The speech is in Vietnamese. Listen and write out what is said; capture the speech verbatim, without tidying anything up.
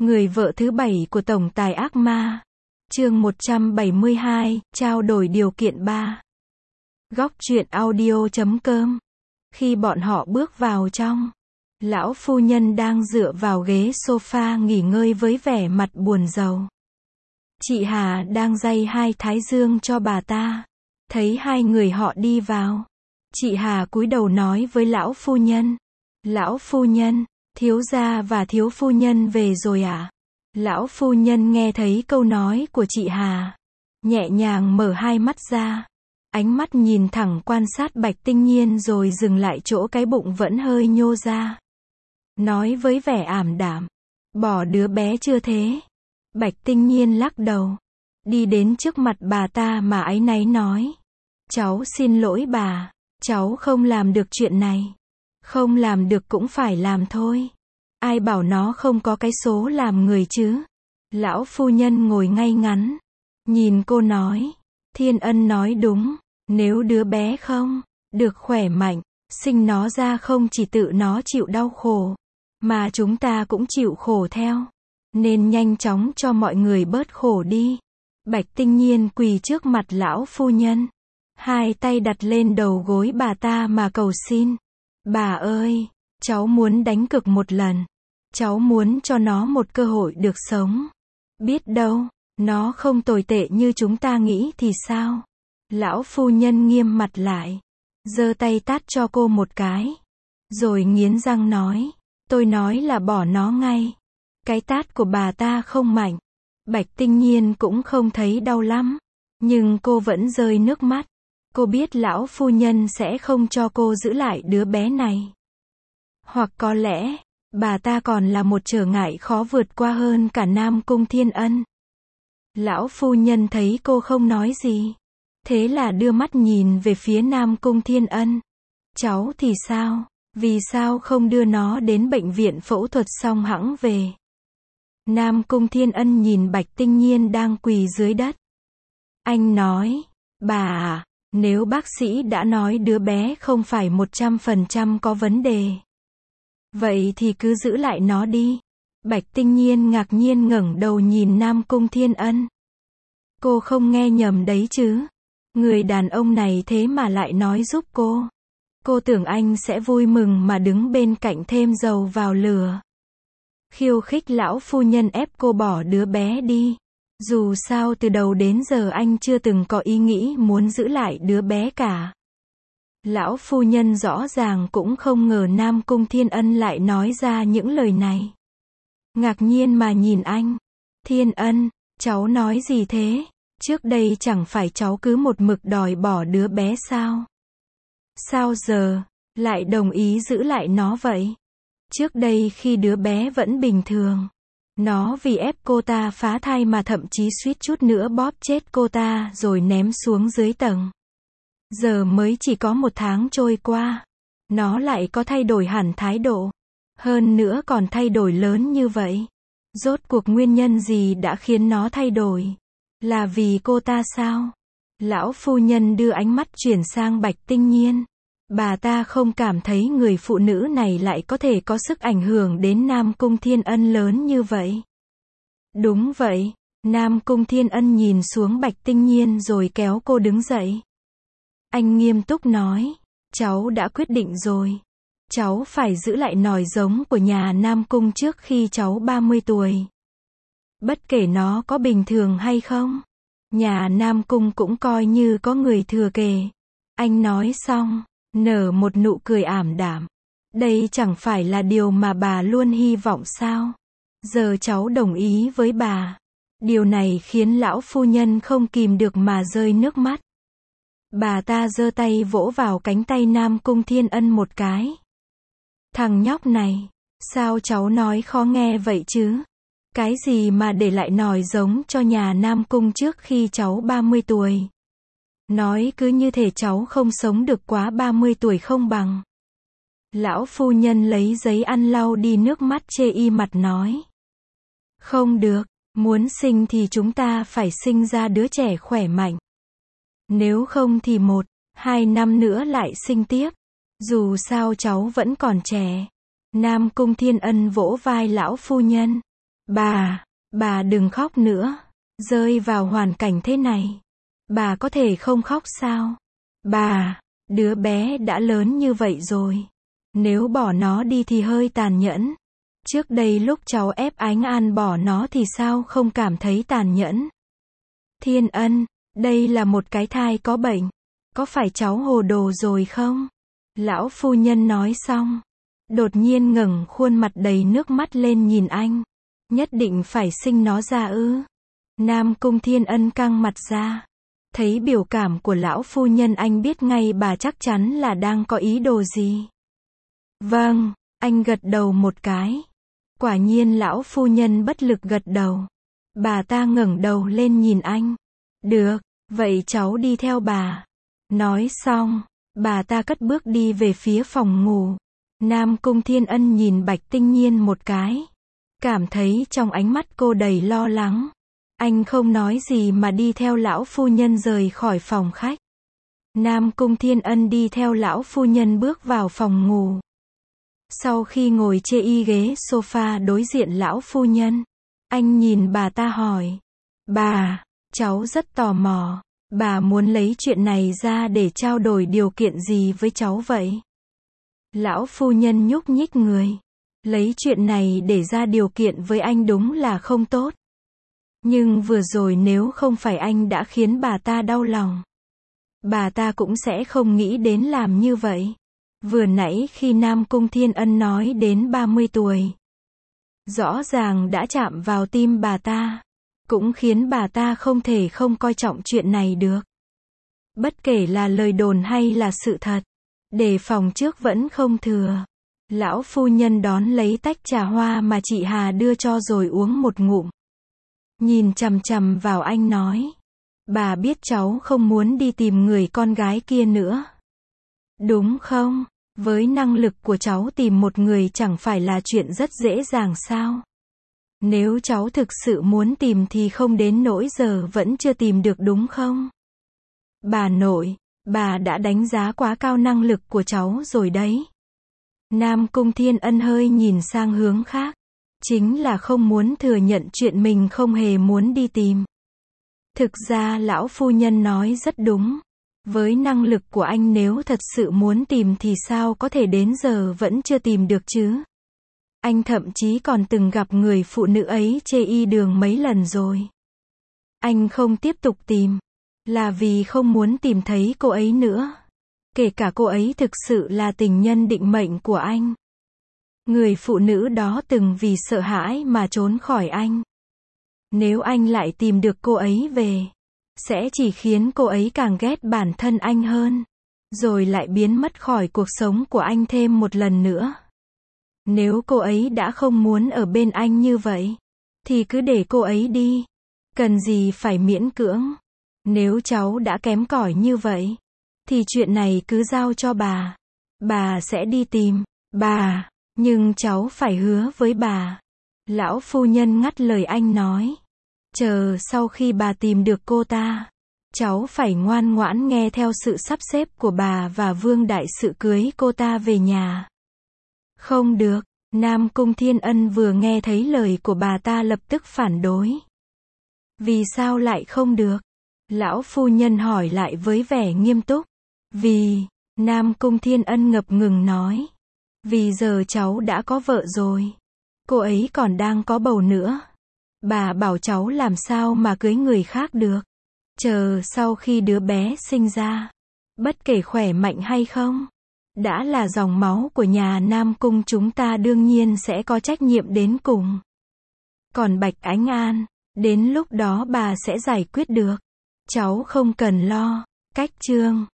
Người vợ thứ bảy của tổng tài ác ma. Chương một trăm bảy mươi hai, trao đổi điều kiện ba. Góc truyện audio chấm com. Khi bọn họ bước vào trong, lão phu nhân đang dựa vào ghế sofa nghỉ ngơi với vẻ mặt buồn rầu. Chị Hà đang day hai thái dương cho bà ta. Thấy hai người họ đi vào, chị Hà cúi đầu nói với lão phu nhân. Lão phu nhân, thiếu gia và thiếu phu nhân về rồi ạ? À? Lão phu nhân nghe thấy câu nói của chị Hà, nhẹ nhàng mở hai mắt ra, ánh mắt nhìn thẳng quan sát Bạch Tinh Nhiên rồi dừng lại chỗ cái bụng vẫn hơi nhô ra. Nói với vẻ ảm đạm, bỏ đứa bé chưa thế? Bạch Tinh Nhiên lắc đầu, đi đến trước mặt bà ta mà áy náy nói. Cháu xin lỗi bà, cháu không làm được chuyện này. Không làm được cũng phải làm thôi. Ai bảo nó không có cái số làm người chứ? Lão phu nhân ngồi ngay ngắn, nhìn cô nói. Thiên Ân nói đúng, nếu đứa bé không được khỏe mạnh, sinh nó ra không chỉ tự nó chịu đau khổ, mà chúng ta cũng chịu khổ theo. Nên nhanh chóng cho mọi người bớt khổ đi. Bạch Tinh Nhiên quỳ trước mặt lão phu nhân, hai tay đặt lên đầu gối bà ta mà cầu xin. Bà ơi, cháu muốn đánh cược một lần. Cháu muốn cho nó một cơ hội được sống. Biết đâu, nó không tồi tệ như chúng ta nghĩ thì sao? Lão phu nhân nghiêm mặt lại, giơ tay tát cho cô một cái, rồi nghiến răng nói, tôi nói là bỏ nó ngay. Cái tát của bà ta không mạnh, Bạch Tinh Nhiên cũng không thấy đau lắm, nhưng cô vẫn rơi nước mắt. Cô biết lão phu nhân sẽ không cho cô giữ lại đứa bé này. Hoặc có lẽ, bà ta còn là một trở ngại khó vượt qua hơn cả Nam Cung Thiên Ân. Lão phu nhân thấy cô không nói gì, thế là đưa mắt nhìn về phía Nam Cung Thiên Ân. Cháu thì sao? Vì sao không đưa nó đến bệnh viện phẫu thuật xong hẵng về? Nam Cung Thiên Ân nhìn Bạch Tinh Nhiên đang quỳ dưới đất. Anh nói, bà à, nếu bác sĩ đã nói đứa bé không phải một trăm phần trăm có vấn đề, vậy thì cứ giữ lại nó đi. Bạch Tinh Nhiên ngạc nhiên ngẩng đầu nhìn Nam Cung Thiên Ân. Cô không nghe nhầm đấy chứ? Người đàn ông này thế mà lại nói giúp cô. Cô tưởng anh sẽ vui mừng mà đứng bên cạnh thêm dầu vào lửa. Khiêu khích lão phu nhân ép cô bỏ đứa bé đi. Dù sao từ đầu đến giờ anh chưa từng có ý nghĩ muốn giữ lại đứa bé cả. Lão phu nhân rõ ràng cũng không ngờ Nam Cung Thiên Ân lại nói ra những lời này. Ngạc nhiên mà nhìn anh. Thiên Ân, cháu nói gì thế? Trước đây chẳng phải cháu cứ một mực đòi bỏ đứa bé sao? Sao giờ lại đồng ý giữ lại nó vậy? Trước đây khi đứa bé vẫn bình thường, nó vì ép cô ta phá thai mà thậm chí suýt chút nữa bóp chết cô ta rồi ném xuống dưới tầng. Giờ mới chỉ có một tháng trôi qua, nó lại có thay đổi hẳn thái độ. Hơn nữa còn thay đổi lớn như vậy. Rốt cuộc nguyên nhân gì đã khiến nó thay đổi? Là vì cô ta sao? Lão phu nhân đưa ánh mắt chuyển sang Bạch Tinh Nhiên. Bà ta không cảm thấy người phụ nữ này lại có thể có sức ảnh hưởng đến Nam Cung Thiên Ân lớn như vậy. Đúng vậy, Nam Cung Thiên Ân nhìn xuống Bạch Tinh Nhiên rồi kéo cô đứng dậy. Anh nghiêm túc nói, cháu đã quyết định rồi. Cháu phải giữ lại nòi giống của nhà Nam Cung trước khi cháu ba mươi tuổi. Bất kể nó có bình thường hay không, nhà Nam Cung cũng coi như có người thừa kế. Anh nói xong, nở một nụ cười ảm đạm. Đây chẳng phải là điều mà bà luôn hy vọng sao? Giờ cháu đồng ý với bà. Điều này khiến lão phu nhân không kìm được mà rơi nước mắt. Bà ta giơ tay vỗ vào cánh tay Nam Cung Thiên Ân một cái. Thằng nhóc này, sao cháu nói khó nghe vậy chứ? Cái gì mà để lại nòi giống cho nhà Nam Cung trước khi cháu ba mươi tuổi? Nói cứ như thể cháu không sống được quá ba mươi tuổi không bằng. Lão phu nhân lấy giấy ăn lau đi nước mắt chê y mặt nói. Không được, muốn sinh thì chúng ta phải sinh ra đứa trẻ khỏe mạnh. Nếu không thì một, hai năm nữa lại sinh tiếp. Dù sao cháu vẫn còn trẻ. Nam Cung Thiên Ân vỗ vai lão phu nhân. Bà, bà đừng khóc nữa. Rơi vào hoàn cảnh thế này, bà có thể không khóc sao? Bà, đứa bé đã lớn như vậy rồi. Nếu bỏ nó đi thì hơi tàn nhẫn. Trước đây lúc cháu ép Ánh An bỏ nó thì sao không cảm thấy tàn nhẫn? Thiên Ân, đây là một cái thai có bệnh. Có phải cháu hồ đồ rồi không? Lão phu nhân nói xong, đột nhiên ngẩng khuôn mặt đầy nước mắt lên nhìn anh. Nhất định phải sinh nó ra ư? Nam Cung Thiên Ân căng mặt ra. Thấy biểu cảm của lão phu nhân anh biết ngay bà chắc chắn là đang có ý đồ gì. Vâng, anh gật đầu một cái. Quả nhiên lão phu nhân bất lực gật đầu. Bà ta ngẩng đầu lên nhìn anh. Được, vậy cháu đi theo bà. Nói xong, bà ta cất bước đi về phía phòng ngủ. Nam Cung Thiên Ân nhìn Bạch Tinh Nhiên một cái. Cảm thấy trong ánh mắt cô đầy lo lắng. Anh không nói gì mà đi theo lão phu nhân rời khỏi phòng khách. Nam Cung Thiên Ân đi theo lão phu nhân bước vào phòng ngủ. Sau khi ngồi chê y ghế sofa đối diện lão phu nhân, anh nhìn bà ta hỏi. Bà, cháu rất tò mò. Bà muốn lấy chuyện này ra để trao đổi điều kiện gì với cháu vậy? Lão phu nhân nhúc nhích người. Lấy chuyện này để ra điều kiện với anh đúng là không tốt. Nhưng vừa rồi nếu không phải anh đã khiến bà ta đau lòng, bà ta cũng sẽ không nghĩ đến làm như vậy. Vừa nãy khi Nam Cung Thiên Ân nói đến ba mươi tuổi, rõ ràng đã chạm vào tim bà ta, cũng khiến bà ta không thể không coi trọng chuyện này được. Bất kể là lời đồn hay là sự thật, đề phòng trước vẫn không thừa. Lão phu nhân đón lấy tách trà hoa mà chị Hà đưa cho rồi uống một ngụm. Nhìn chằm chằm vào anh nói. Bà biết cháu không muốn đi tìm người con gái kia nữa. Đúng không? Với năng lực của cháu tìm một người chẳng phải là chuyện rất dễ dàng sao? Nếu cháu thực sự muốn tìm thì không đến nỗi giờ vẫn chưa tìm được đúng không? Bà nội, bà đã đánh giá quá cao năng lực của cháu rồi đấy. Nam Cung Thiên Ân hơi nhìn sang hướng khác. Chính là không muốn thừa nhận chuyện mình không hề muốn đi tìm. Thực ra lão phu nhân nói rất đúng. Với năng lực của anh nếu thật sự muốn tìm thì sao có thể đến giờ vẫn chưa tìm được chứ? Anh thậm chí còn từng gặp người phụ nữ ấy chê y đường mấy lần rồi. Anh không tiếp tục tìm, là vì không muốn tìm thấy cô ấy nữa. Kể cả cô ấy thực sự là tình nhân định mệnh của anh. Người phụ nữ đó từng vì sợ hãi mà trốn khỏi anh. Nếu anh lại tìm được cô ấy về, sẽ chỉ khiến cô ấy càng ghét bản thân anh hơn, rồi lại biến mất khỏi cuộc sống của anh thêm một lần nữa. Nếu cô ấy đã không muốn ở bên anh như vậy, thì cứ để cô ấy đi. Cần gì phải miễn cưỡng. Nếu cháu đã kém cỏi như vậy, thì chuyện này cứ giao cho bà. Bà sẽ đi tìm. Bà, nhưng cháu phải hứa với bà. Lão phu nhân ngắt lời anh nói. Chờ sau khi bà tìm được cô ta, cháu phải ngoan ngoãn nghe theo sự sắp xếp của bà và Vương đại sự cưới cô ta về nhà. Không được. Nam Cung Thiên Ân vừa nghe thấy lời của bà ta lập tức phản đối. Vì sao lại không được? Lão phu nhân hỏi lại với vẻ nghiêm túc. Vì, Nam Cung Thiên Ân ngập ngừng nói. Vì giờ cháu đã có vợ rồi. Cô ấy còn đang có bầu nữa. Bà bảo cháu làm sao mà cưới người khác được. Chờ sau khi đứa bé sinh ra, bất kể khỏe mạnh hay không, đã là dòng máu của nhà Nam Cung chúng ta đương nhiên sẽ có trách nhiệm đến cùng. Còn Bạch Ánh An, đến lúc đó bà sẽ giải quyết được. Cháu không cần lo. Cách chương